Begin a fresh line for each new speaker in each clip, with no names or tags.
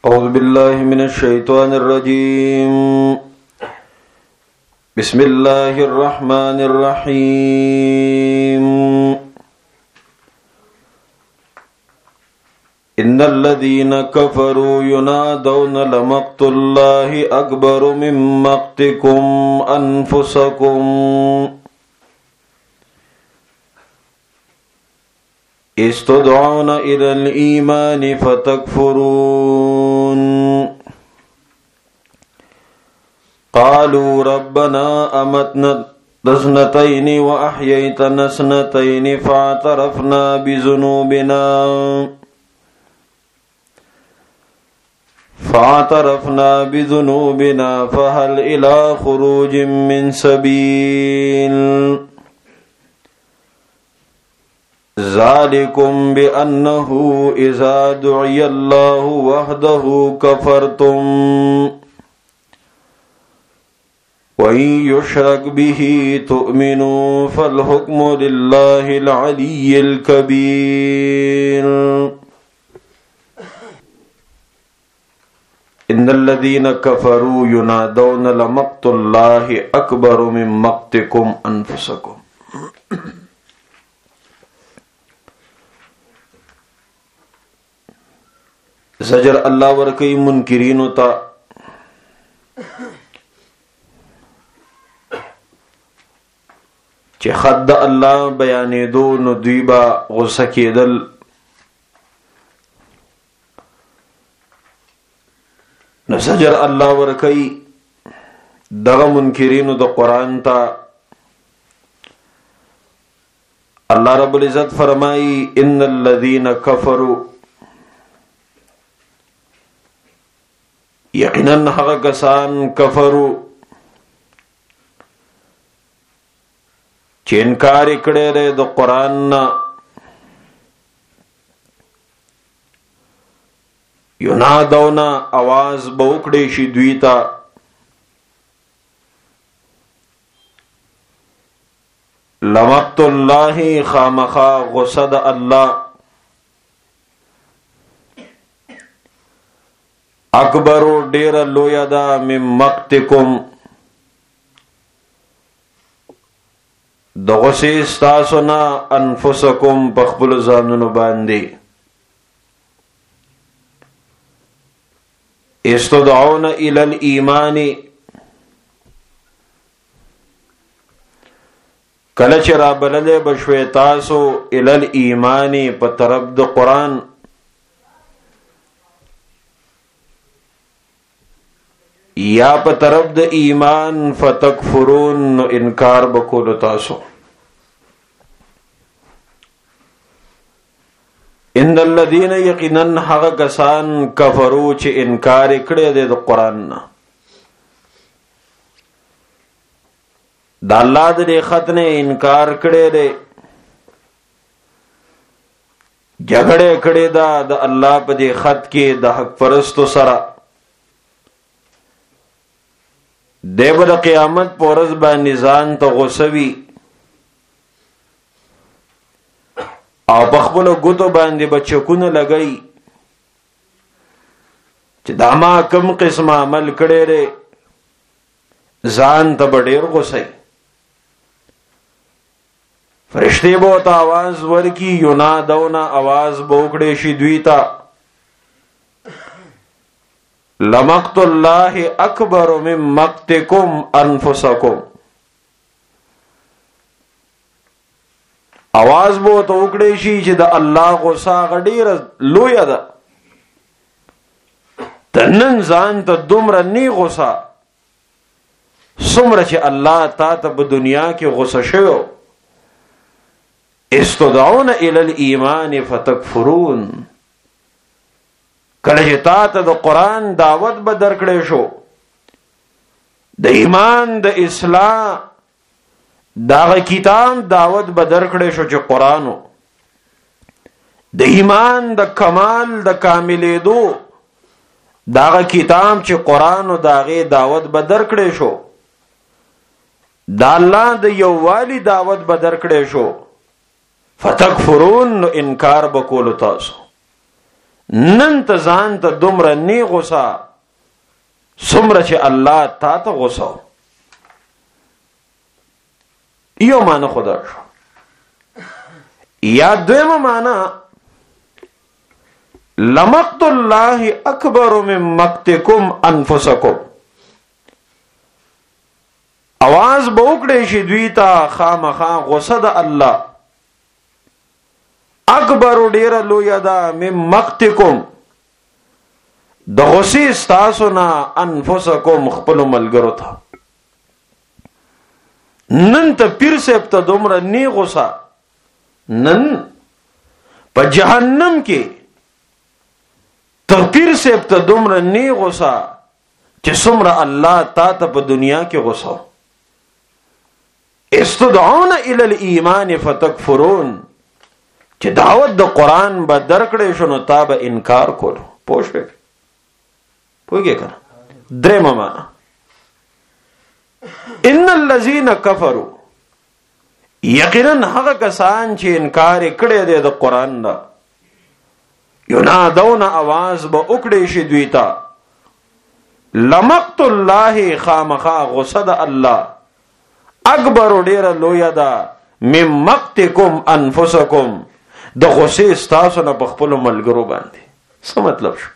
أعوذ بالله من الشيطان الرجيم. بسم الله الرحمن الرحيم. إن الذين كفروا ينادون لمقت الله أكبر من مقتكم أنفسكم استدعون إلى الإيمان فتكفرون قالوا ربنا أمتنا اثنتين وأحييتنا اثنتين فاعترفنا بذنوبنا فهل إلى خروج من سبيل ذلكم بأنه إذا دعي الله وحده كفرتم وإن يشرك به تؤمنوا فالحكم لله العلي الكبير. إن الذين كفروا ينادون لمقت الله أكبر من مقتكم أنفسكم. زجر الله ورکی منکرینو تا چې حد الله بیانېدو نو دوی با غصه کېدل. نو زجر الله ورکی دغه منکرینو د قرآن تا الله رب العزت فرمائی ان الذین کفروا یقینا هغه کسان کفرو چې انکار کړي لري د قرآن نه ینادون आवाज بوکړي شي دوی ته لمقت الله خامخا غصد الله اکبرو ډیر لوی دا من مقتکم د غصې ستاسو نه انفسکم په خپل ځانونو باندې استدعون الى الايمان کله چې را بللې بشوي تاسو الى الايمان په طرف د قرآن یا په طرف د ایمان فتکفرون انکار بکولو تاسو. ان الذين یقینا هغه کسان کفرو چې انکار کړي د قرآن نه د الله د خط نه انکار کړي دي جګړه کړي دا د الله په دې خط کې د حق پرستو سره دیو د قیامت پورز باندې ځان ته غوسوي او په خپل ګوتو باندې بچکونه لګي چې دا ما کوم قسم عمل کړی ری ځان ته ډېر غوسي. فرشتي به ته आवाज ورکی ینادون आवाज بوکړي شي دوی ته لمقت الله اکبر من مقتکم انفسکم. आवाज بو ته وکړي شي چې د الله غصه غډیر لوی ده تنن ځان ته دومره نی غصه څومره چې الله تا ته په دنیا کې غصه شوی. استدعون الى الايمان فتكفرون کله چې تا ته د قرآن دعوت به درکړې شو د ایمان د اصلاح داغه کتاب دعوت به درکړې شو چې قرآنو د ایمان د کمال د کاملېدو داغه کتاب چې قرآنو داغه دعوت به درکړې شو د الله د یووالي دعوت به درکړې شو فتکفرون انکار بکول تاسو نن ته ځان ته دومره نه غوسه څومره چې الله تا ته غوسه. یو معنی خدا شو. یا دویمه معنی لمقت الله اکبر من مقتکم انفسکم. आवाज به وکړي شي دوی ته خامخا غوسه د الله. اکبر ډیر لوی ده من مقتکم د غوسې ستاسو نه انفسکم خپل ملګرو ته. نن ته پیر صاحب ته دومره نی غوسه، نن په جهنم کې ته پیر صاحب ته دومره نی غوسه چې څومره الله تا ته په دنیا کې غوسه. استدعون الى الايمان فتكفرون چې دعوت د قران به درکړې شنو تا به انکار کولو. پوښښ پوهیږئ کنه. درېمه معنا ان الذين كفروا یقینا هغه کسان چې انکار کړي دي د قران نه ینادون आवाज به وکړي شي دوی ته لمقت الله خامخا غصه د الله اکبر ډیر لوی ده مم مقتکم انفسکم د غصې ستاسو نه په خپل ملګرو باندې. څه مطلب شو؟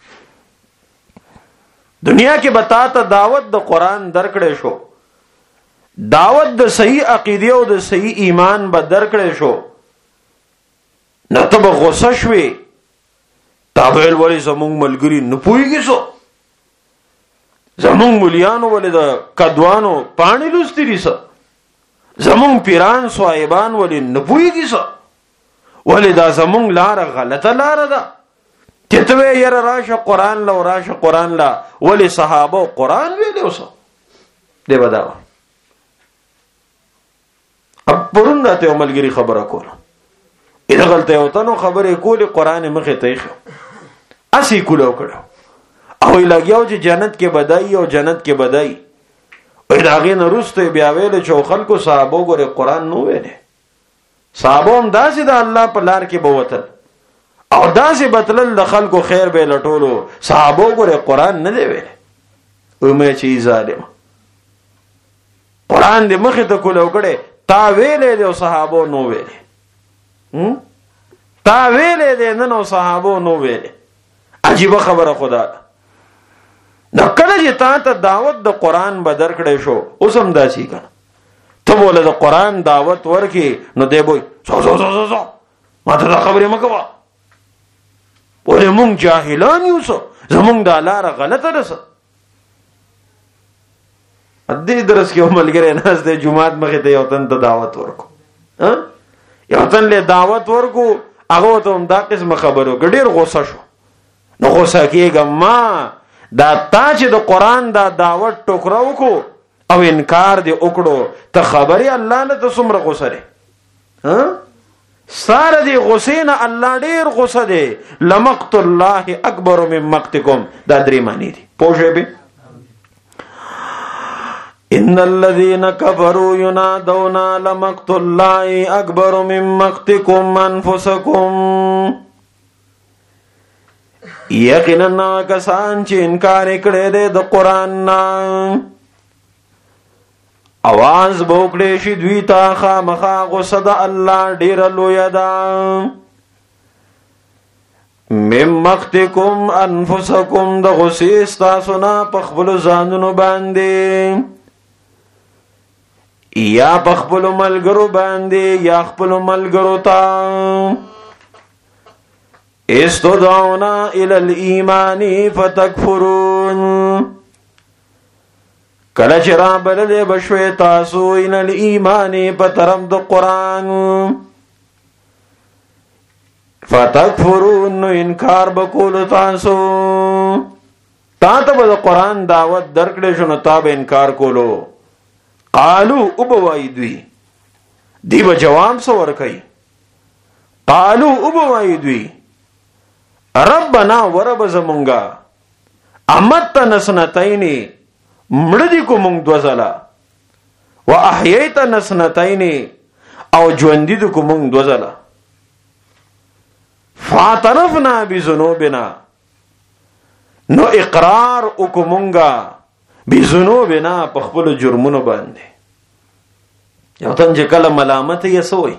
دنیا کې بتا ته دعوت د قران درکړې شو، دعوت د صحیح عقیده او د صحیح ایمان به درکړې شو، نه ته به غصه شوې تابل ولی زمونږ ملګری نه پوهیږي سو زمونږ مليانو ولې د کدوانو پانی لوستي دي سو زمونږ پیران صاحبان ولې نه پوهیږي سو ولې دا زمونږ لار غلطه لار ده چې ته یې راشه قران لا راشه قران لا ولې صحابه قران ویلو سو دی بداو. اب پرون دا ته ملګری خبره کوله اې غلطه یو تنو خبره کولی قران مخه ته خو اسی کولو کړو او لګیاو چې جنت کې بدای او جنت کې بدای او داغه نورسته بیا ویل چې خلکو صحابه ګوره قران نو ویلې صحابه هم داسې د الله په لار کې بوتل او داسې بتلل د خلکو خیر به لټولو صحابه ګوره قران نه دی ویلې او مې چې ظالم قران دې مخه ته کولو کړي تا ویلې د صحابه نو ویلې تا ویلې دې نن او صحابه نو ویلې. عجیب خبره خدا دا کله چې تا ته دعوت د قران به درکړې شو اوس هم داسي کنه ته بوله د قران دعوت ورکې نو دی بوي سو ما ته دا خبره مکوه ولې مونږ جاهلان یو سو زمونږ د لار غلطه ده سو ادي درس کې ملګری ناس د جمعات مخه ته یو تن ته دعوت ورکو یو تن له دعوت ورکو هغه ته هم دا قسم خبرو ګډیر غوسه شو نو غوسه کېږم ما دا تا چې د قران دا دعوت ټوکراو کو او انکار دې وکړو ته خبري الله نه ته څومره غوسه لري ساره دې غوسه نه الله ډیر غوسه دی. لمقت الله اکبر من مقتکم دا درې معنی دي پوښې به ان الذين كفروا ينادون لمقت الله اكبر من مقتكم انفسكم. یقینا کسان چې انکار کړي دي د قران نه आवाज بوکړي شي دوی ته خامخا غصه د الله ډیر لوی ده. مم مقتکم انفسکم د غصې ستاسو نه په خپل ځانونو باندې یا په خپل ملګرو باندې یا خپل ملګرو ته استدعونا الى الايمان فتكفرون کله چې را بللې بشوي تاسو الى الايمان په طرف د قران فتكفرون انکار بکول تاسو تا ته د قران دعوت درکړې شنو تا به انکار کولو. قالو ابوای دی به جواب سو ورکي قالو ابوای دوی ربنا ورب زمونگا امتنا سنتین مړدی کو مونږ دوزلا و احییتنا سنتین او ژوندې کو مونږ دوزلا فاعترفنا بذنوبنا نو اقرار وکمونگا بذنوبنا په خپل جرمونو باندې. یو تن چې کله ملامت یې سوی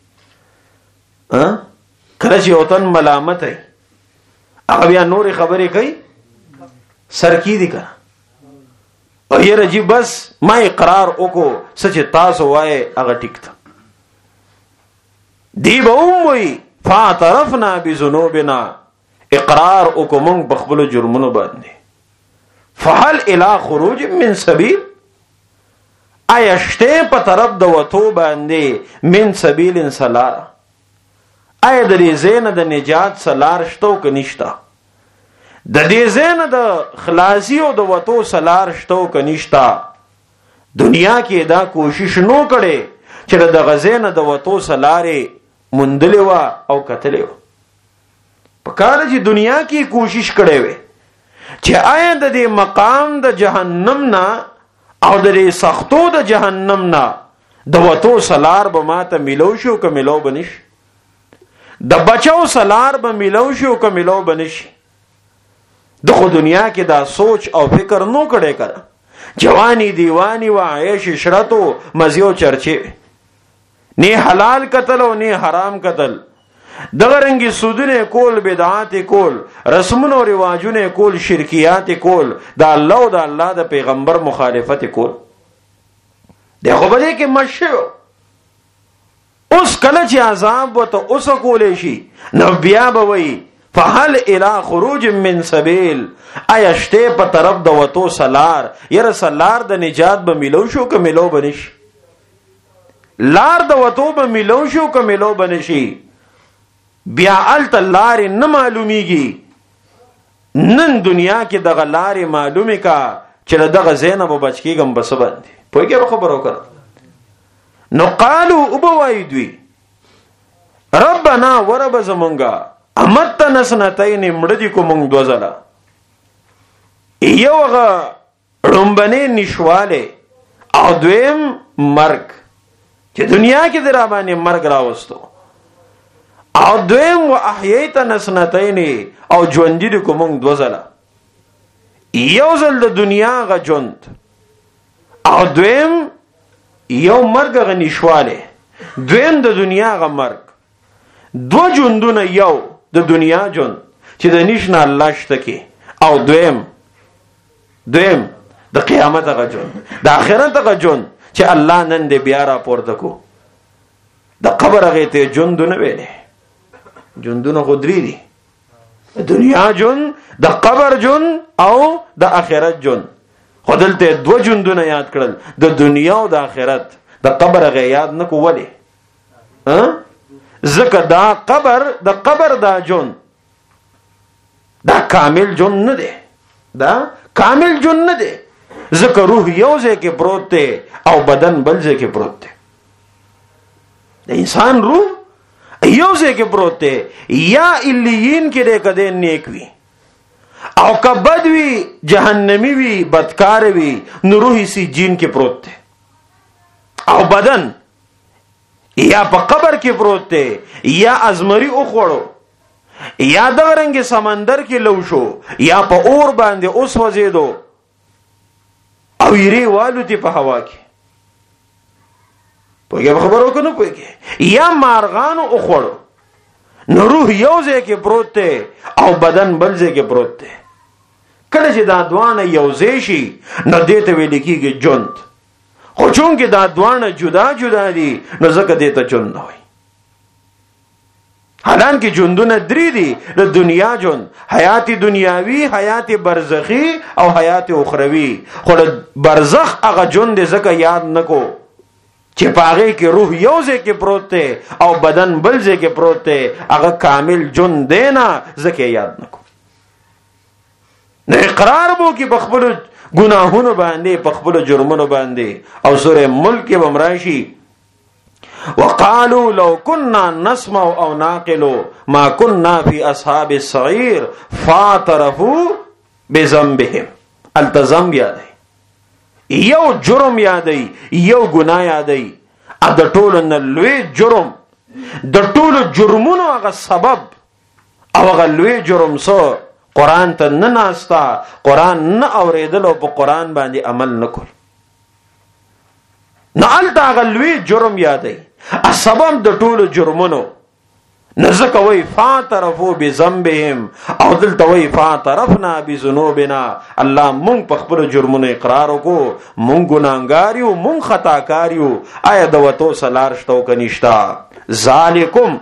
کله چې یو تن ملامت یې هغه بیا نورې خبرې کوي سرکی دي کنه او یې رجی بس ما اقرار وکړو سچ تاسو وای هغه ټیک ته دی به وای فاعترفنا بذنوبنا اقرار وکوم بخبل جرمونو باندې. فهل الى خروج من سبيل ایشته په طرف د وتو باندې من سبیل سلار ای د دې زین د نجات سلار شتو ک نشتا د دې زین د خلاصي او د وتو سلار شتو ک نشتا. دنیا کې دا کوشش نو کړي چې د غزین د وتو سلارې مندلې وا او کتلې وا په کار چې دنیا کې کوشش کړي وي چې آیا د دې مقام د جهنم نه او د سختو د جهنم نه د وتو سلار به ماته ملو شو که ملو بنش د بچو سلار به ملو شو که ملو بنش. د خو دنیا کې دا سوچ او فکر نو کړي کړه جوانی دیوانی و عیش عشرتو مزیو چرچه نه حلال قتل او نه حرام قتل دغه رنګي سودونه کول بدعات کول رسمونه او رواجونه کول شرکیات کول دا الله او دا الله د پیغمبر مخالفت کول دغه بده کې مشو اوس کله چې عذاب وته اوس کولې شي نو بیا به وي فهل الى خروج من سبيل ایشته په طرف د وتو سلار ير سلار د نجات به ملو شو که ملو بنش لار د وتو به ملو شو که ملو بنشي بیا الت لار نه معلومیږي. نن دنیا کې دغه لار معلومه کا چې دغه زینب بچ کېږم بس باندې پوهیږي خبرو کړ نو قالو وبوایدوی ربنا ورب زمونږه امتنا سنتين مړدی کو مونږ دوزلا یوغه رومبنه نشواله او دویم مرګ چې دنیا کې در باندې مرګ راوستو او دویم و احییتنا سنتين او ژوند دي کو مونږ دوزلا یو ځل د دنیا غ ژوند او دویم یو مرګ غ نشواله دویم د دنیا غ مرګ دو ژوندونه یو د دنیا جون چې د نشنا الله شته کې او دویم د قیامت هغه جون د آخرت هغه جون چې الله نن دې بیا را پورته کو د قبر هغه ته جوندونه ویلې جوندونه خودري دي د دنیا جون د قبر جون او د آخرت جون خودلته دو جوندونه یاد کړل د دنیا او د آخرت د قبر هغه یاد نکو ولی زکه دا قبر د قبر دا جون دا کامل جون نه دی دا کامل جون نه دی زکه روح یو ځای کې پروت دی او بدن بل ځای کې پروت دی د انسان روح یو ځای کې پروت دی یا الیین کې دې کده نیک وي او کبد وی جهنمی وی بدکار وی نو روح سی جین کې پروت دی او بدن یا په قبر کې پروت دی یا ازمری او خوړو یا د رنګ سمندر کې لو شو یا په اور باندې اوس وزیدو او یری والو تی په هوا کې په خبرو کنه پوهیږي یا مارغان او خوړو نو روح یو ځای کې پروت دی او بدن بل ځای کې پروت دی. کله چې دا دوانه یو ځای شي نو دې ته ویل کېږي ژوند خو چونکه دا دوانه جدا جدا دي نو ځکه دې ته ژوند نه وایي. حالانکه ژوندونه درې دي د دنیا ژوند حیات دنیاوی حیات برزخی او حیات اخروی خو د برزخ هغه ژوند ځکه یاد نکو چې پاغه کې روح یو ځای کې پروت دی او بدن بل ځای کې پروت دی هغه کامل ژوند دی نه ځکه یاد نکو نه اقرار بو کې بخبل گناہونو باندې پخبل جرمونو باندې او سورہ ملک بمراشی وقالوا لو كنا نسمع او ناقل ما كنا في اصحاب السعير فاعترفوا بذنبهم التزم یادای یو جرم یادای یو گناه یادای ا د ټولو نه لوی جرم د ټولو جرمونو هغه سبب او غلوی جرم سو قرآن ته نه ناستا، قرآن نه اوریدل او په قرآن باندې عمل نه کول. نه الته غلوی جرم یادای سبب د ټولو جرمونو. نزکه وی فاعترفوا بذنبهم او دلته وی فاعترفنا بذنوبنا. الله مونږ په خپل جرمونو اقرار وکړو، مونږ ګناهګار یو، مونږ خطاکار یو. آیا د وتو سلار شتو کنيشتا؟ ذالکم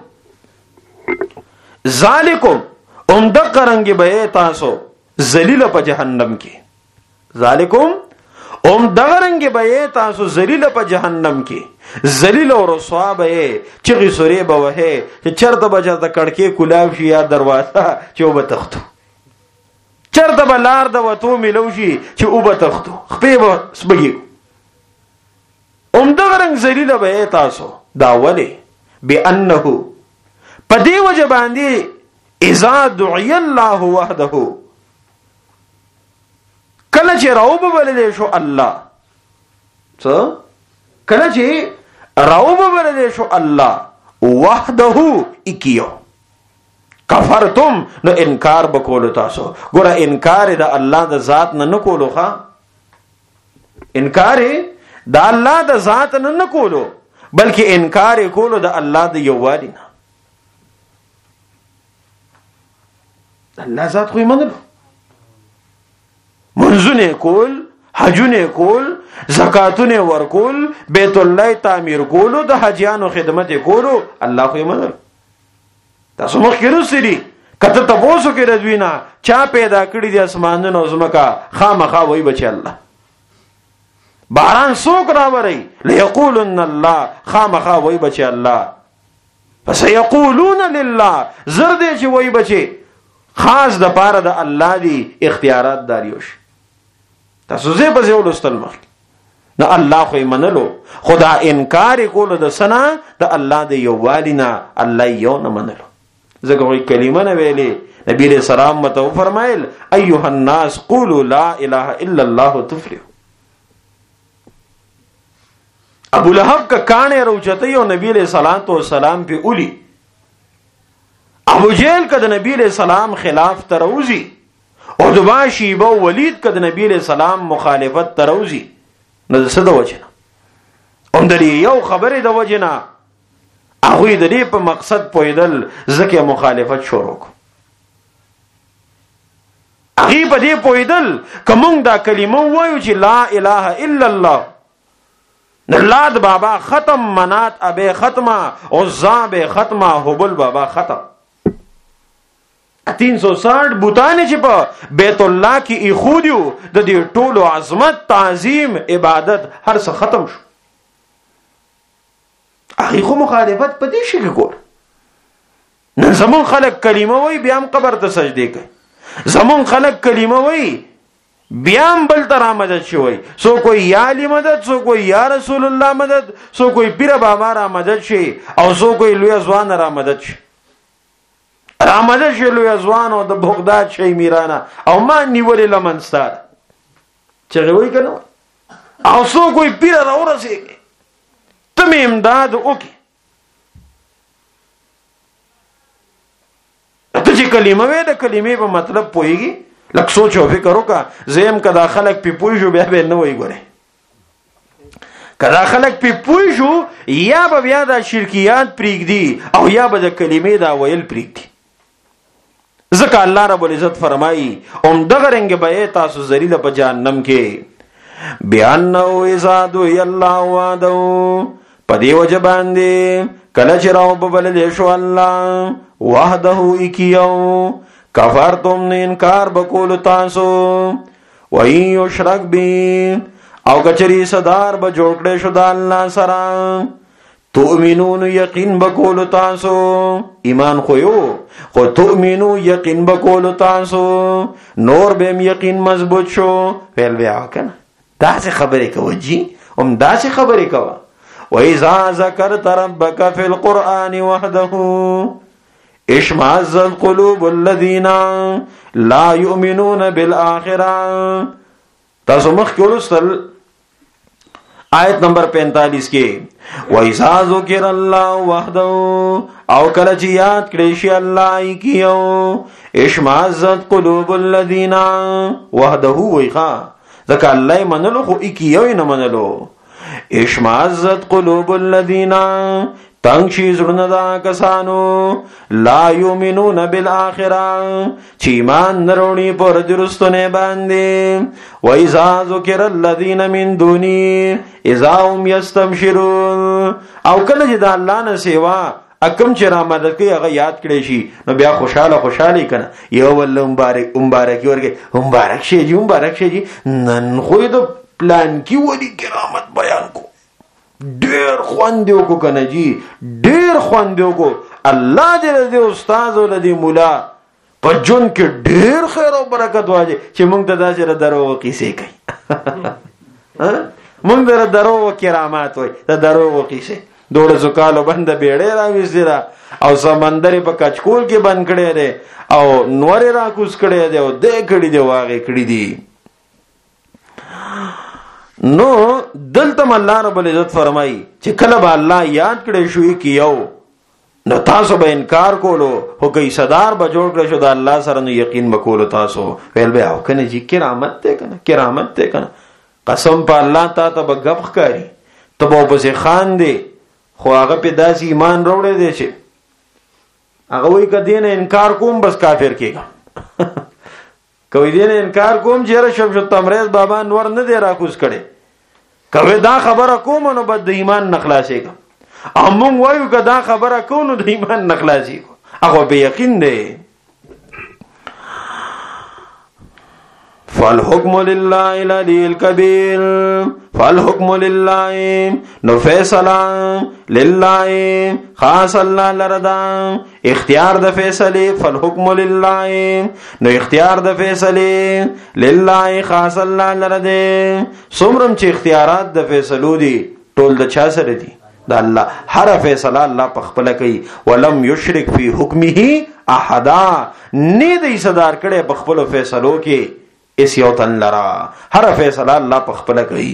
دقرنګ به تاسو ذلیل په جهنم کې. ذالکم دقرنګ به تاسو ذلیل په جهنم کې، ذلیل او رسوا به چغي سوري به وه چې چرته بچا کڑکې کلاو شي یا دروازه چې وب تختو، چرته بلار د وتو ملو شي چې وب تختو خپې به سبګي. دقرنګ ذلیل به تاسو دا ولی بانه پدې وجه باندې اذا دعي الله وحده کله چې راوب بلل شو الله، څه کله چې راوب بلل شو الله وحده اکیو کفرتم نو انکار بکولو تاسو. ګوره انکار د الله د ذات نه کولو، ښا انکار د الله د ذات نه کولو بلکې انکار کولو د الله د یووالي نه. الله ذات خو یې منلو، منځونه کول، حجونه کول، زکاتونه ورکول، بیت الله تعمیر کولو، د حجیانو خدمت کولو، الله خو یې منلو. تاسو مخکې رسېدي کته تاسو کې رضوینا چا پیدا کړی دي اسمانونو او زمکا، خامخا وای بچي الله. باران څوک راوړي؟ ليقولن الله، خامخا وای بچي الله. پس یقولون لله، زر دې چې وای بچي خاص د پاره د الله دی اختیارات داریوش. تاسو زه په ځو لستل مخ نه الله خو منلو، خدا انکار کولو د سنا د الله د یوالینا الله یو نه منلو. زګه وی کلمه نه ویلي نبی رسول سلام متو فرمایل ایها الناس قولوا لا اله الا الله تفلحوا. ابو لهب کا کانه روچته یو نبی رسول سلام په اولی، ابو جهل کد نبی علیہ السلام خلاف تروزی، عتبہ شیبہ ولید کد نبی علیہ السلام مخالفت تروزی. نو څه د وجنه اندري یو خبره د وجنه هغه د دې په مقصد پویدل زکه مخالفت شروع کو. هغه په دې پویدل کوم دا کلمه وایو چې لا اله الا الله، نلاد بابا ختم، منات ابه ختمه، عزا به ختمه، حبل بابا ختم. 360 بوتانه چې په بیت الله کې ایخودیو د دې ټولو عظمت، تعظیم، عبادت هر څه ختم شو. هغه خو مخالفت پدې شي کې کول. نن زمون خلک کلمه وای بیا هم قبر ته سجدي کوي، زمون خلک کلمه وای بیا هم بل تر مدد شوی. سو کوئی یا علی مدد، سو کوئی یا رسول الله مدد، سو کوئی پیر بابا را مدد شي، او سو کوئی لوی ځوان را مدد شي. رامدد شي لوی ځوان او د بغداد شي میرانا او ما نیولې لمنستار چې وای کنه، او سو کوئی پیر را ورسېږي تم امداد وکي. ته چې کلمه وې د کلمې په مطلب پويږي، لکه سوچ او فکر وکړه. زم کدا خلک په پوي شو بیا به نه وای ګوره، کدا خلک په پوي شو یا به بیا د شرکیات پریږدي او یا به د کلمې دا ویل پریږدي. ځکه الله رب العزت فرمایي دغه رنګ به تاسو ذلیل په جهنم کې بیان نو ازادو الله وعدو. په دې وجه باندې کله چې راو ببل شو الله وحده اکیو کفرتم نه انکار بکول تاسو، و یشرک بی او کچری صدار به جوړ کړي شو د الله سره، تؤمنون یقین بکول تاسو، ایمان خو یو خو تؤمنو یقین بکول تاسو، نور بهم یقین مضبوط شو. فعل بیا کنه داسې خبرې کوي جی، داسې خبرې کوي. و اذا ذکرت ربک فی القرآن وحده اشمعزت قلوب الذین لا یؤمنون بالآخرة. تاسو مخ کې ولستل آیت نمبر 45 کې وَإِذَا ذُكِرَ اللَّهُ وَحْدَهُ او کله چې یاد کړی شي الله کیو اشمازت قلوب الذین وحده ویخا ځکه الله منلو خو کیو نه منلو اشمازت قلوب الذین تنگ شي زړونه دا کسانو لا یؤمنون بالآخرة چې ایمان نروړي پر درستونه باندې و اذا ذکر الذین من دونی اذا هم یستبشرون او کله چې د الله نه سیوا اکم چې را مدد کوي هغه یاد کړی شي نو بیا خوشاله کنه یو ول مبارک ورګه مبارک شي جی نن خو د پلان کی ولی کرامت بیان کو ډیر خواندیو کو کنه جی ډیر خواندیو کو الله دې استاد ولدي مولا په جون کې ډیر خیر او برکت واجه چې موږ ته داسې درو قصې کوي موږ در درو کرامات وای د درو قصې دوړ زکالو بند بیړې راوځي او سمندر په کچکول کې بند کړي دي او نور را کوس کړي دي او دې کړي دي واغې کړي دي نو دلته الله رب العزت فرمایي چې کله به الله یاد کړي شوې کیو نو تاسو به انکار کولو هو کوي صدر به جوړ کړی شو د الله سره نو یقین وکولو تاسو ویل به او کنه جی کرامت ته کنه قسم په الله ته به غب ښکاری ته به په خان دی خو هغه په داسې ایمان وروړي دی چې هغه وایي کدی نه انکار کوم بس کافر کېږم کوي دې نه انکار کوم چې شب تمریز بابا نور نه دی راکوس کړي کوي دا خبره کوم نو بد ایمان نخلاصېږم امون وایو که دا خبره کو نو د ایمان نخلاصېږم هغه به یقین دی فالحكم لله العلي الكبير فالحكم لله نو فیصله لله خاص الله لردا اختیار د فیصله فالحكم لله نو اختیار د فیصله لله خاص الله لردا څومره چې اختیارات د فیصلو دي ټول د چا سره دي د الله هر فیصله الله په خپل کوي ولم یشرک فی حکمه احد نه دی صدر کړي په خپل فیصلو کې اس یو تن لرا هر فیصله الله په خپل کوي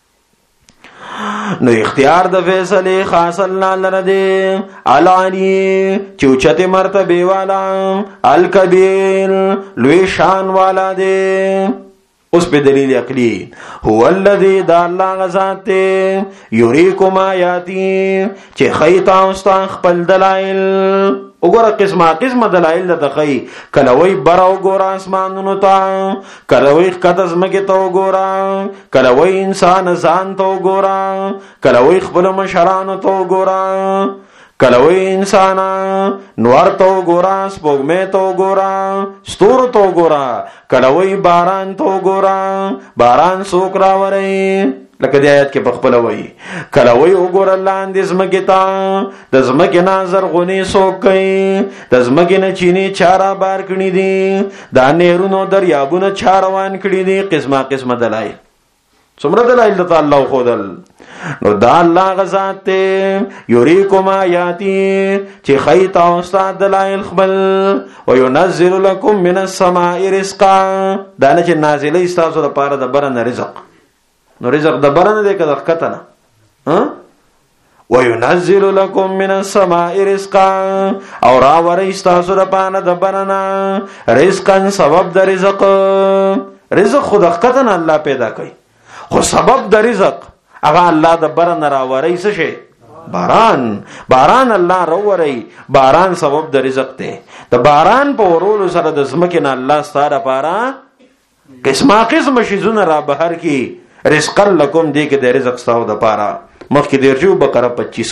نو اختیار د فیصله خاص الله لره دی العلی چوچته مرتبه والا الکبیر لوی شان والا دی اوس په دلیل عقلی هو الذی دا الله غزاد یریکم آیاتی چې خیتا واست خپل دلائل وګوره قسمه دلایل د خی کلوي براو ګور اسمانونو ته کلوي قدس مګه ته وګوره کلوي انسان ځان ته وګوره کلوي خپل مشرانو ته وګوره کلوي انسان نور ته وګوره سپوږمۍ ته وګوره ستورو ته وګوره کلوي باران ته وګوره باران څوک راوري لکه د آیات کې بخپله وایي کله وایي وګوره لاندې ځمکې ته د ځمکې نه زرغونې څوک کوي د ځمکې نه چینې چا رابار کړي دي دا نهرونو دریابونه چا روان کړي دي قسمه دلایل څومره دلایل د الله ښودل نو دا الله غزاد ته یریکم آیاتی چې ښیي تاسو ته دلایل خپل وینزل لکم من السماء رزقا دا نه چې نازلوي ستاسو دپاره د بره نه رزق نو رزق د برنه دی که د ښکته نه وینزل لکم من السماء رزقا او راوری ستاسو دپاره د برنه رزقا سبب د رزق خو د ښکته نه الله پیدا کوي خو سبب د رزق هغه الله د برنه راوری څه شي باران الله راوری باران سبب د رزق دی د باران په ورولو سره د ځمکې نه الله ستا دپاره قسمه شیزونه را بهر کی رزق لکم دی کې د رزق ستاسو د پاره مخکې درجو بقره 25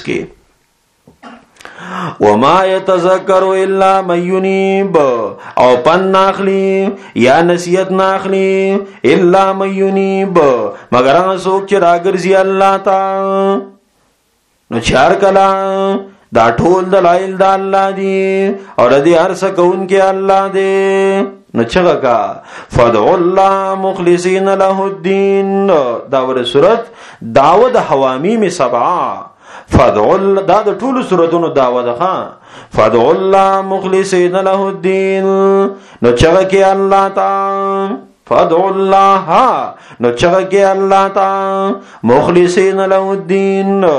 کې وما يتذكر الا من ينيب او پن ناخلی یا نصیحت ناخلی الا من ينيب مگر هغه څوک چې راګرځي الله تا نو چار کلا دا ټول دلایل د الله دی او د هر څه کون کې الله دی نو چغه کا فدعوا الله مخلصین له الدین دا ور سورت داود حوامیم 7 فدعوا دا د ټول سورتونو داود ها فدعوا الله مخلصین له الدین نو چغه کې الله تا فدعوا الله نو چغه کې الله تا مخلصین له الدین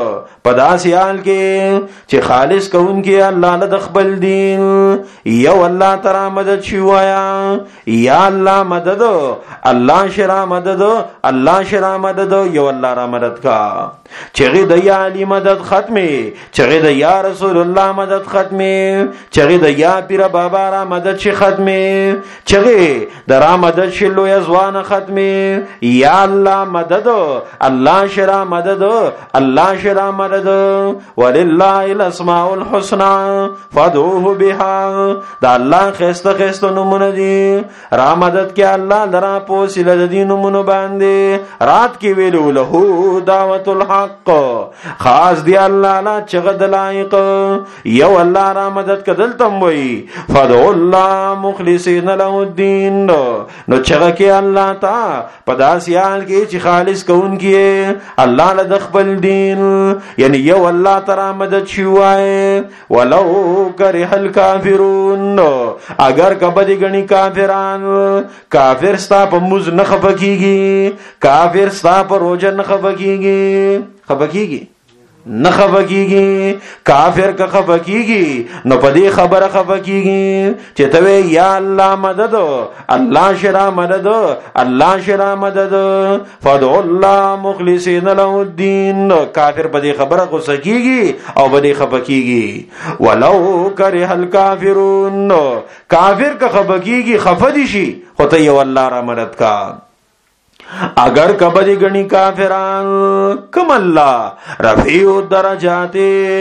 په داسې حال کې چې خالص کوونکی الله له خپل دین یو الله تعالی مدد شي وایا یا الله مدد الله شرا مدد الله شرا مدد یو الله را مدد کا چغې د یا علی مدد ختمه چغې د یا رسول الله مدد ختمه چغې د یا پیر بابا را مدد شي ختمه چغې د را مدد شي لوی ځوان ختمه یا الله مدد الله شرا مدد الله شرا مدد ولله الاسماء الحسنى فادعوه بها دا الله خسته خسته نمونه دي را مدد کې الله لرا پوسیل د دین نمونه باندې رات کې ویلو له دعوت الحق خاص دی الله لا چغد لایق یو الله را مدد کدل تم وی فدعوا الله مخلصین له الدین نو چغه کې الله تا پداسیال کې چې خالص کون کې الله له خپل دین یعنی یو الله تعالی مدد شوای ولو کرہ الکافرون اگر کبدی غنی کافران کافر ستا په مز نه خفکیږي کافر ستا په روزه نه خفکیږي نه خفکیږي کافر کا خفکیږي نو پدې خبره خفکیږي چې ته یا الله مدد الله شرا مدد الله شرا مدد فدعوا الله مخلصین له الدین کافر پدې خبره غوسکیږي او پدې خفکیږي ولو کرہ الکافرون کافر کا خفکیږي خفدي شي خو ته یو الله را مدد کا اگر کبدی گنی کافران کم اللہ رفیع الدرجات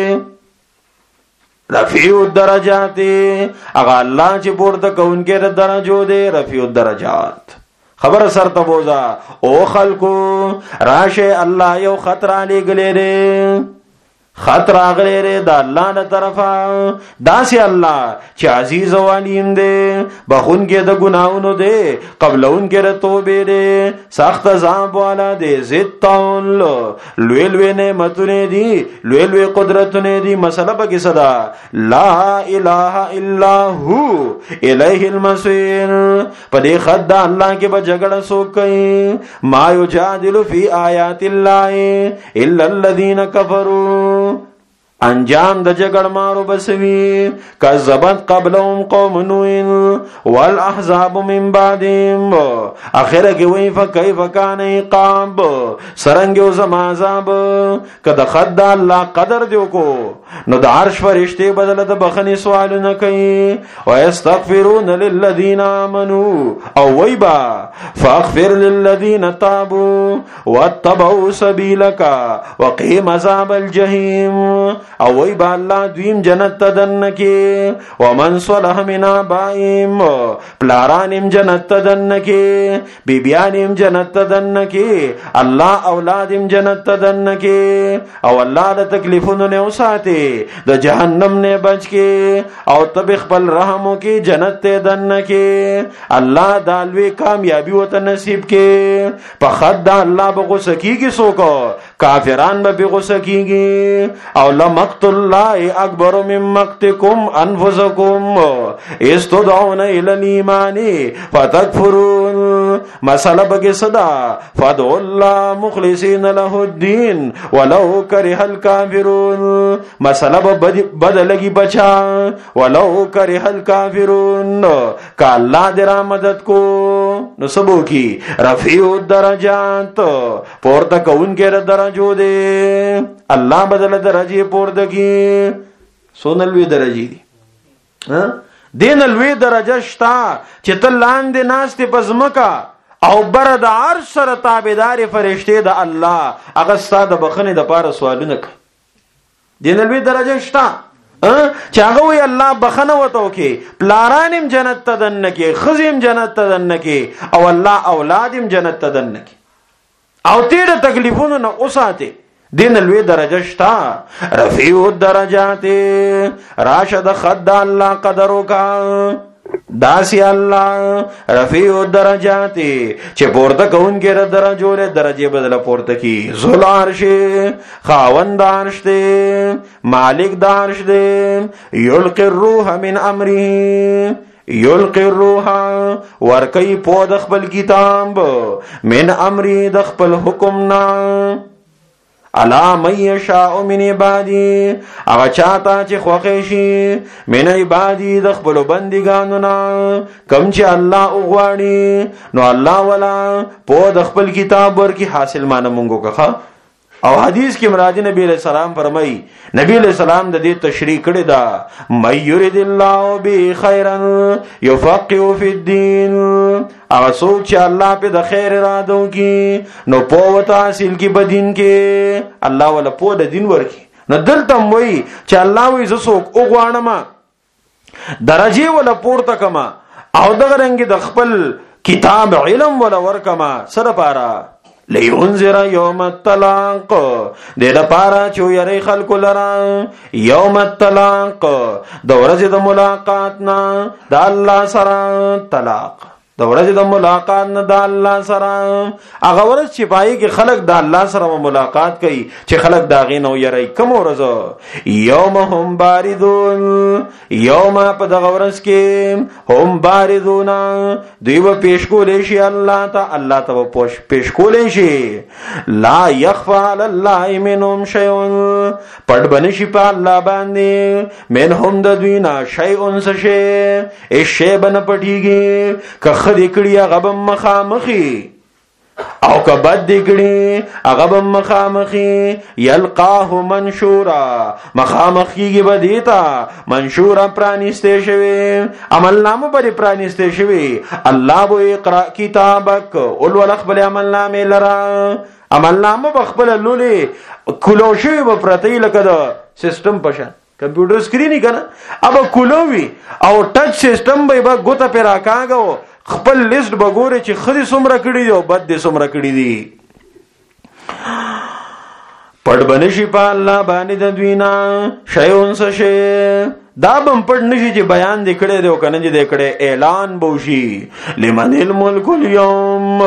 اگر اللہ چی پورتا کون کے درجو دے رفیع الدرجات خبر سر تبوزا او خلقو راش اللہ یو خطرہ لے گلے دے خطر آغلے رے دا اللہ نا طرفا دا سی اللہ چی عزیز و علیم دے بخون کے دا گناہونو دے قبل ان کے رتوبے دے سخت عذاب والا دے زدتاون لوے لوے نعمتنے دی لوے لوے قدرتنے دی مسئلہ پا کی صدا لا الہ الا ہو الہ المصیر پا دے خد دا اللہ کے با جگڑ سوک کئی ما یجادل فی آیات اللہ الا الذین کفروا انجام د جګړ مارو بسوي کذبت قبلهم قوم نوح والاحزاب من بعدهم اخره کې وی فكيف كان عقاب سرنګو زما عذاب کده خد الله قدر دیو کو نو د عرش فرشتي بدل د بخني سوالونه کوي ويستغفرون للذين امنوا او ويبا فاغفر للذين تابوا واتبعوا سبيلك وقهم عذاب الجحيم او وی با اللہ دویم جنت تدنکی ومن صلح من آبائیم پلارانیم جنت تدنکی بیبیانیم جنت تدنکی اللہ اولادیم جنت تدنکی او اللہ دا تکلیفونو نے اساتے دا جہنم نے بچ کے او طبخ پل رحموں کی جنت تدنکی اللہ دالوی کامیابی و تنصیب کے پخد دا اللہ بغسکی کی سوکو کافران بغسکی گی او مقت اللہ اکبر من مقتکم انفسکم استدعون الى الایمان فتکفرون مسئلہ بگی صدا فدعوا اللہ مخلصین له الدین ولو کرہ الکافرون مسئلہ بدلگی بچا ولو کرہ الکافرون کا اللہ درا مدد کو نصبو کی رفیع الدرجات پورتا کون کے درجو دے اللہ بدل درجی پوردگی سونلوی درجی دی دینلوی درجه شتا چې ته لاندې ناستې په ځمکه او بره د عرش سره تابعدارې فرشتې د الله هغه ستا د بخښنې دپاره سوالونه کوي دینلوی درجه شتا چې هغه وی الله بخښنه ورته وکړي پلاران هم جنت ته دننه کړي ښځې هم جنت ته دننه کړي او الله اولاد هم جنت ته دننه کړي او تې د تکلیفونو نه وساتې دین الوی درجه شتا رفیع الدرجات راشد خد اللہ قدرو کا داسی اللہ رفیع الدرجات چه پورتا کون کے درجو لے درجے بدل پورتا کی ذل عرش خاون دارش دے مالک دارش دے یلقی الروح من امری یلقی الروح ورکی پو دخبل کتاب من امری دخبل حکمنا الا من یشاء من عبادی هغه چاته چې خوښ شي من عبادی د خپل بندګانو نه کم چې الله وغواړي نو الله ولا په د خپل کتاب ورکی حاصل مان مونږه کخه او حدیث کې مراد نبی علیہ السلام فرمایي نبی علیہ السلام د دې تشریح کړی دا مَن یرید الله به خیرا یفقهه فی الدین هغه څوک چې الله په د خیر اراده وکي نو په تحصیل کې بدین کې الله ولا په د دین ورکی نو دلته وایي چې الله وایي زه څوک وغواړم درجه ولا پورته کما او دغه رنګ د خپل کتاب علم ولا ورکما سره پاره لینذر یوم الطلاق د لپاره چې یری خلق لرا یوم الطلاق د ورځې د ملاقات نه د الله سره طلاق د ورځې د ملاقات نه د الله سره هغه ورځ چې پای کې خلق د الله سره ملاقات کوي چې خلق دا غي نو یری کوم ورځ یوم هم باردون یوم په دغه ورځ کې هم باردون دوی به پیش کولې شي الله ته پیش کولې شي لا يخفى على الله منهم شيء پټ بنشي په الله باندې منهم د دوی نه شيء شيء شی بن پټيږي خدي کړي هغه مخامخي او کبد دګړي هغه مخامخي يلقاه منشورا مخامخيږي بدیتا منشورا پرانیسته شوی عمل نامه پر پرانیسته شوی الله بو اقرا کتابک اول ولخبل عمل نامه لرا عمل نامه بخبل لولي کلو شوی په پرتی لکه د سیستم پشان کمپیوټر سکرین کنه اب کولوي او ټچ سیستم به ګوته پر راکاګو خپل لیست بګوره چې خدي سمره کړی دی او بد دي سمره کړی دی پړ بنشي په الله باندې د دوینا شیون سشه دا بم پړ نشي چې بیان دې کړي دی او کنه دې کړي اعلان بوشي لمن الملک اليوم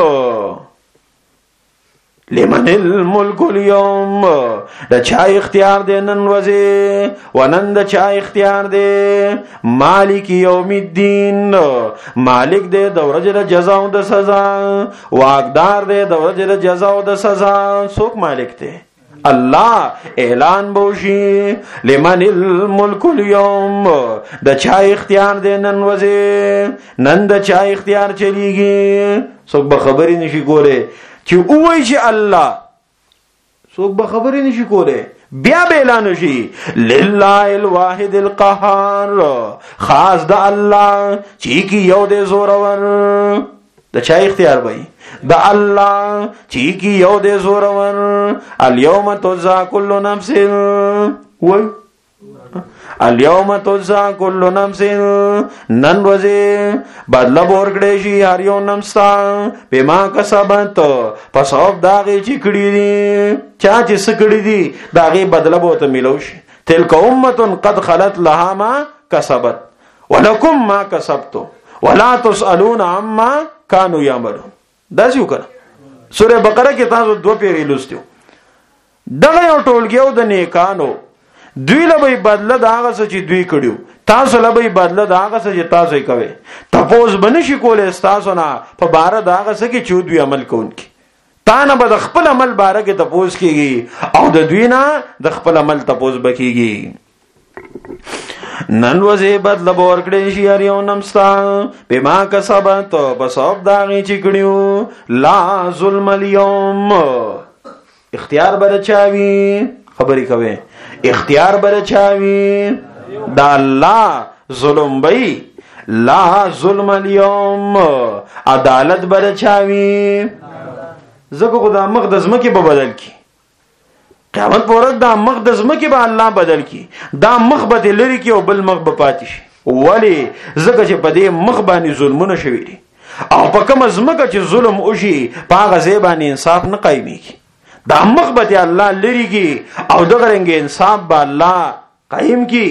لمن الملک اليوم دا چا اختیار دے نن وزی ونن دا چا اختیار دے مالک یوم الدین مالک دے دورج دا جزا و دا سزا واقدار دے دورج دا جزا و دا سزا سوک مالک دے اللہ اعلان بوشی لمن الملک اليوم دا چا اختیار دے نن وزی نن دا چا اختیار چلی گی سوک بخبری نشی گولے چې اوای چې الله څوک به خبرې نشي کوله بیا به اعلان شي لله الواحد القهار خاص د الله چې کی یو د زورور د چا اختیار وای د الله چې کی یو د زورور اليوم تجزا كل نفس وای اليوم تجزا كل نفس نن ورځې بدله ورکړې شي هر یو نفسا بما کسبت پس او داغه چې کړی دي چا چې سکړی دي داغه بدله بوته ملو شي تلک امه قد خلت لها ما کسبت ولکم ما کسبتم ولا تسالون عما كانوا يعملون دا څه وکړه سوره بقره کې تاسو دوه پیری لوستو دغه یو ټولګیو د نیکانو دوی لبی بدله دا هغه څه چې دوی کړیو تاسو لبی بدله دا هغه څه چې تاسو یې کوي تاسو بنشي کولای تاسو نه په بار دا هغه څه کې چې دوی عمل کوونکی تا نه به خپل عمل باره کې تاسو کېږي او د دوی نه د خپل عمل تاسو بکیږي نن وځي بدله ورکړې شي هر یو نمستا بما کسبت بس او دا غي چې کړیو لا ظلم اليوم اختیار برچاوي خبرې کوي اختیار برچاوي دا الله ظلم بئی لا ظلم اليوم عدالت برچاوي زکه خدا مقدس مکه به بدل کی قیامت پورت دا مقدس مکه به الله بدل کی دا مخ به لری کی او بل مخ به پاتې شي ولی زکه چې په دې مخ باندې ظلمونه شوي دي او په کوم ځمکه چې ظلم وشي په هغه ځای باندې انصاف نه قایميږي دا مخ به الله لری کی او دغه رنګ انصاف به الله قائم کی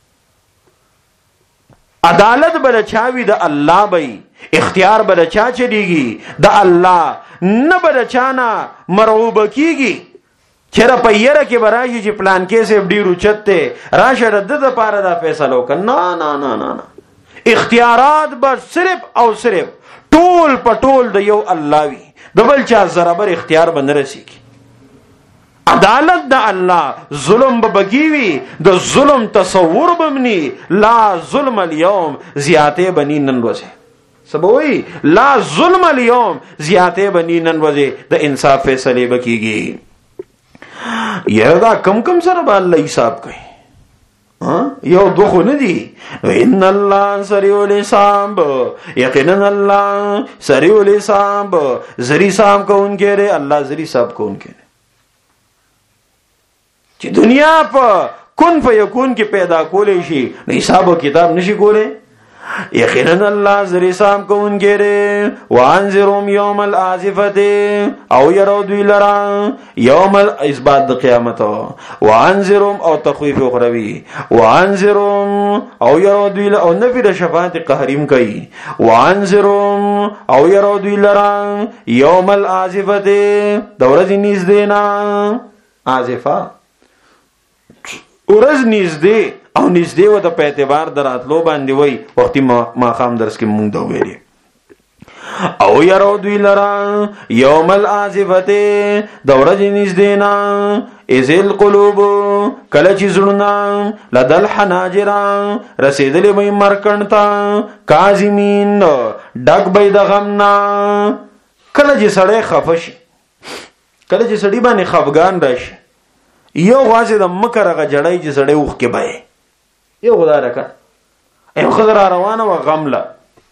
عدالت بل چاوي د الله بي اختیار بل چا چديږي د الله نه بل چانا مرعوب کیږي چیرې په یره کې براشي چې پلان کې سیف ډی روچته راشه رد د پاره دا فیصله وکړه نه اختیارات به صرف او صرف ټول پټول د یو الله وي د بل چا زربر اختیار بند رسیږي عدالت د الله ظلم ببگیوی د ظلم تصور بمنی لا ظلم اليوم زیاته بنی نن وځي سبوي لا ظلم اليوم زیاته بنی نن وځي د انصاف فیصله بکیږي یره دا کم سره به الله حساب کوي یو دوخو ندی ان الله سریع الحساب یقینا الله سریع الحساب زری حساب کوونکی دی الله زری حساب کوونکی دی چې دنیا په کن فیکون کې پیدا کولې شي نو حساب او کتاب نشي کولې یقینا الله زری حساب کوونکی دی وانذرهم یوم الازفه او يروا دوی لرا یوم الاثبات د قیامت وانذرهم او تخویف اخروی وانذرهم او يروا دوی او نفی د شفاعت قهریم کوي وانذرهم او يروا دوی لرا یوم الازفه دورز نږدې نه ازفه ورځ نږدې او نږدې و د په اعتبار دراتلو باندې وای وختي ما خام درس کې مونږ دا ویلي او يرو دوی لرا یوم الازفه د ورځې نږدې نه ازل قلوب کله چې زړونه لدل حناجر رسیدلې وي مرکن تا کاظمین ډک به د غمنا کله چې سړی خفش کله چې سړی باندې خفغان راشي یو غازه د مکرغه جړای چې سړی وخ کې بای یو خدای راکړه یو خضر روانه و غمله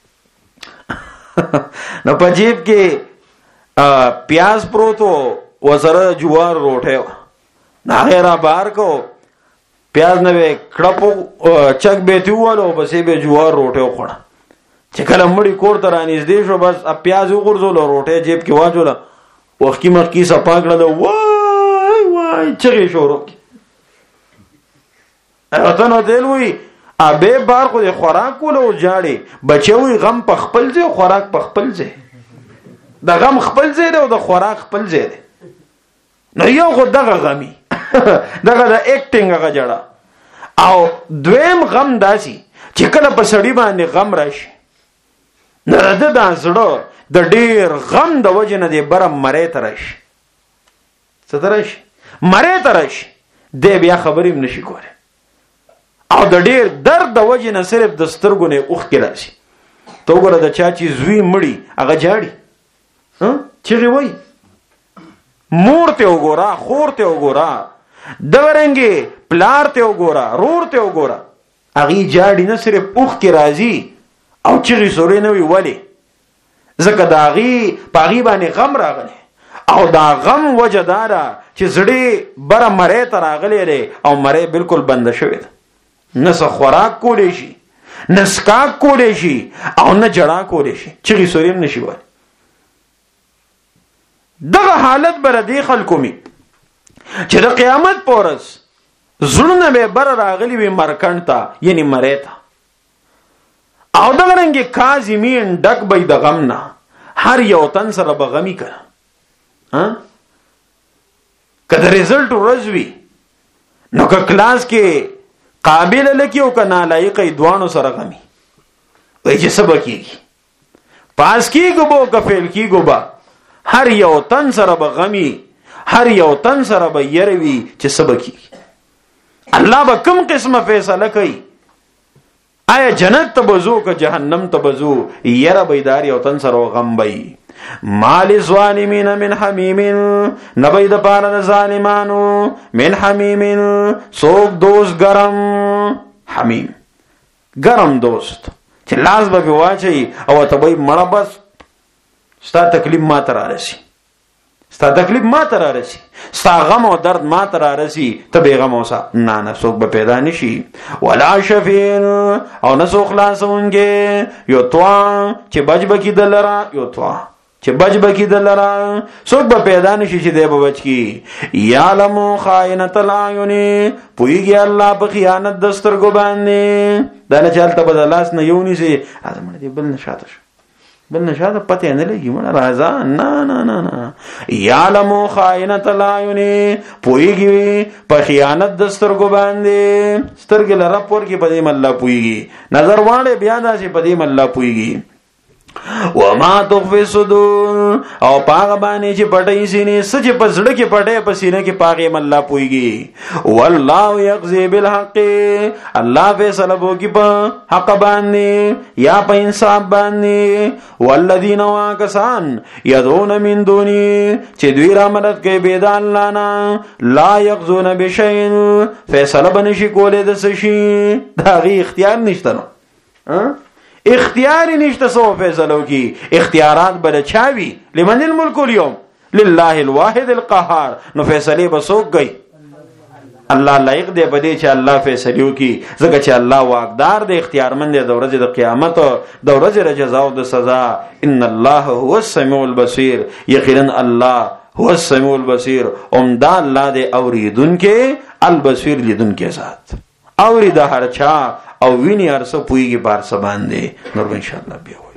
نو په جیب کې پیاز پروتو وسره جوار روټه نه غیره بار کو پیاز نه کړپو چک به تیوالو بسې به جوار روټه خوړه چې کله مړی کور ته رانیږدې شو بس پیاز وګرځول روټه جیب کې واجول وخت کې مخ کې صپاګړل وای چغې شروع اته نو دلوي ابه بار خو د خوراک کولو جاړي بچوي غم په خپل ځای خوراک په خپل ځای د غم خپل ځای او د خوراک خپل ځای نو یو خو دغه غمي دغه د اکټینګ هغه جړه او دویم غم داسي چې کله په سړی باندې غم راشي نه د زړه د ډیر غم د وجه نه دی بره مړی ترش سترش مړی ترش دی بیا خبرې نشي کوله او د ډیر درد د وجه نه صرف د سترګو نه اوخ کې راشي تو ګره د چا چې زوی مړی هغه جاړي چیغي وای مور ته وګورا خور ته وګورا دورنګي پلار ته وګورا رور ته وګورا هغه جاړي نه صرف اوخ کې راځي او چیغي سورې نه وی ولی زکه داغي پاغي باندې غم راغلی او دا غم وجدارا چې زړی بره مړی ته راغلی دی او مړی بالکل بند شوی دی نه خوراک کولی شي نه سکاک کولی شي او نه جړه کولی شي چغې سوریم نشي وای دغه حالت بر دې خلکو می چې د قیامت په ورځ زړونه به بر راغلی وي مرکن ته یعنی مړی ته او دغه رنګ کاظمین ډک به د غم نه هر یو تن سره به غمی کړه کله رزلټ ورځوي نو که کلاس کې قابل لکی او که نالایق دوانو سره غمی وای چې سبا کیږي پاس کیږي بو که فیل کیږي با هر یو تن سره به غمی هر یو تن سره به یروي چې سبا کیږي الله به کوم قسمه فیصله کوي آیا جنت ته بزو که جهنم ته بزو یره بیدار یو تن سره غم بی مال ظالمین من حمیم نبی د پاره د ظالمانو من حمیم سوک دوست گرم حمیم گرم دوست چې لاس به واچي او ته به مړه بس ستا تکلیف ما تر راشي ستا تکلیف ما تر راشي ستا غم او درد ما تر راشي ته به غم اوسه نه سوک به پیدا نشي ولا شفیع او نسو خلاصونګي یو توا چې بچبکی دلرا یو توا چې بچبکی دلرا سوک به پیدا نشي چې دی به بچ کی یعلم خائنۃ العیون پویږي الله په خیانت د سترګو باندې دا نه چلته بدلاس نه یونی سي ازمن دی بل نشاته بل نشاته پته نه لګي مړه راځه نه یعلم خائنۃ العیون پویږي په خیانت د سترګو باندې سترګې لره پور کې پدې مله پویږي نظر واړې بیا داسې پدې مله پویږي وما تخفي الصدور او پاغه باندې چې پټي سینې سچ پسړه کې پټي پسینه کې پاغه مله پويږي والله يقضي بالحق الله فیصله وکي په حق باندې یا په انصاف باندې والذین واکسان يدعون من دوني چې دوی را مدد کوي بيد الله نه لا يقضون بشيء فیصله بنشي کولې د سشي داغي اختیار نشته نو اختیار نشته سو فیصلو کی اختیارات بل چاوي لمن الملك اليوم لله الواحد القهار نو فیصله بسوک گئی الله لایق دی بده چې الله فیصلو کی زکه چې الله واقدار دی اختیارمند دی د ورځې د قیامت د ورځې د جزا او د سزا ان الله هو السميع البصير یقینا الله هو السميع البصير عمدا الله دی اوریدونکې البصير لیدونکې ذات اورید هر چا او ویني ارسه پویږي بار سبان دی نور ان شاء الله بیا